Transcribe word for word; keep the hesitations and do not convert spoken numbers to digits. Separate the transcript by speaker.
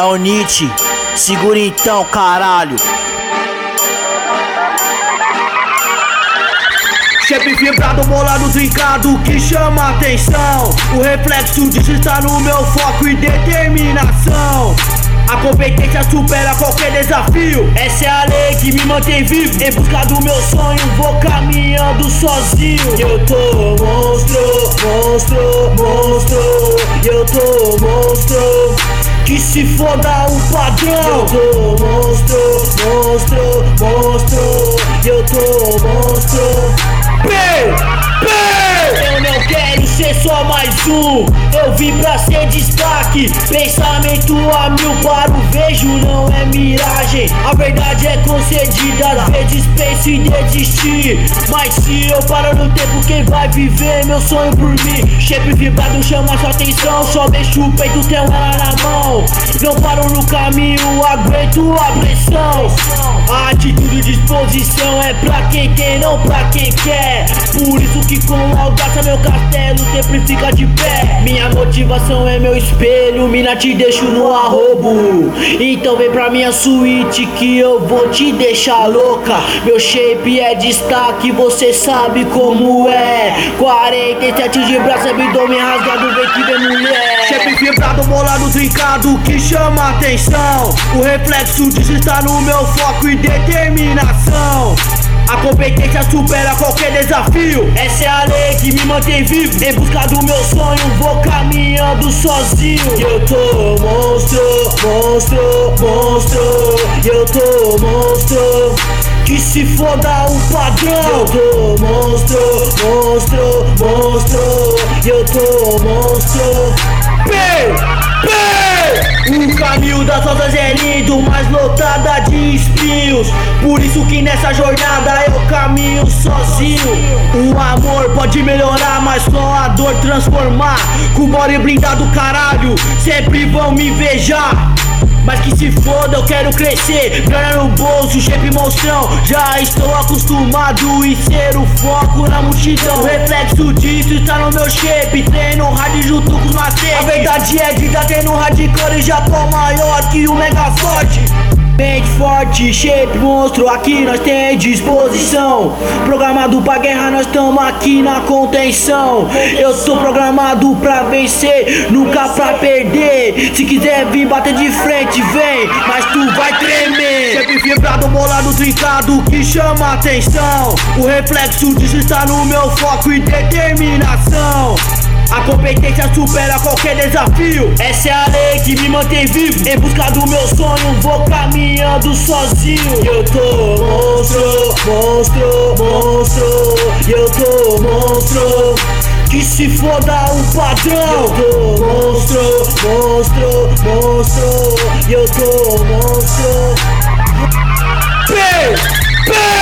Speaker 1: o Nietzsche, segura então, caralho.
Speaker 2: Shape vibrado, bolado, trincado, que chama atenção. O reflexo disso está no meu foco e determinação. A competência supera qualquer desafio. Essa é a lei que me mantém vivo. Em busca do meu sonho, vou caminhando sozinho. Eu tô monstro, monstro, monstro. Eu tô monstro, que se foda o padrão. Eu tô monstro, monstro, monstro. Eu tô monstro. Bem, bem. Eu não quero ser só mais um, eu vim pra ser destaque. Pensamento a mil para o vejo, não é miragem. A verdade é concedida, às vezes penso em desistir. Mas se eu paro no tempo, quem vai viver meu sonho por mim? Shape vibrado chama sua atenção, só deixo o peito, tenho ela na mão. Não paro no caminho, aguento a pressão. A atitude e disposição é pra quem tem, não pra quem quer. Por isso que com audácia meu castelo sempre fica de pé. Minha motivação é meu espelho, mina, te deixo no arrobo. Então vem pra minha suíte que eu vou te deixar louca. Meu shape é destaque, você sabe como é. Quarenta e sete de braço, abdômen rasgado, vem que vem mulher. Shape vibrado, bolado, trincado, que chama atenção. O reflexo disso está no meu foco e determinação. A competência supera qualquer desafio. Essa é a lei que me mantém vivo. Em busca do meu sonho, vou caminhando sozinho. Eu tô monstro, monstro, monstro. Eu tô monstro, que se foda o padrão. Eu tô monstro, monstro, monstro. Eu tô monstro. Bem, bem. O caminho das rosas é lindo, mas lotada de espinhos. Por isso que nessa jornada eu caminho sozinho. O amor pode melhorar, mas só a dor transformar. Com o body blindado, caralho, sempre vão me invejar. Mas que se foda, eu quero crescer, grana no bolso, shape monstrão. Já estou acostumado em ser o foco na multidão. O reflexo disso está no meu shape, treino hard junto com os macete. A verdade é dita, treino hardcore, já tô maior que o Megazord. Mente forte, shape monstro, aqui nós tem disposição. Programado pra guerra, nós tamo aqui na contenção. Eu sou programado pra vencer, nunca pra perder. Se quiser vir bater de frente, vem, mas tu vai tremer. Shape vibrado, bolado, trincado, que chama atenção. O reflexo disso está no meu foco e determinação. A competência supera qualquer desafio. Essa é a lei que me mantém vivo. Em busca do meu sonho, vou caminhando sozinho. Eu tô monstro, monstro, monstro. Eu tô monstro, que se foda o padrão. Eu tô monstro, monstro, monstro. Eu tô monstro. Bem, bem.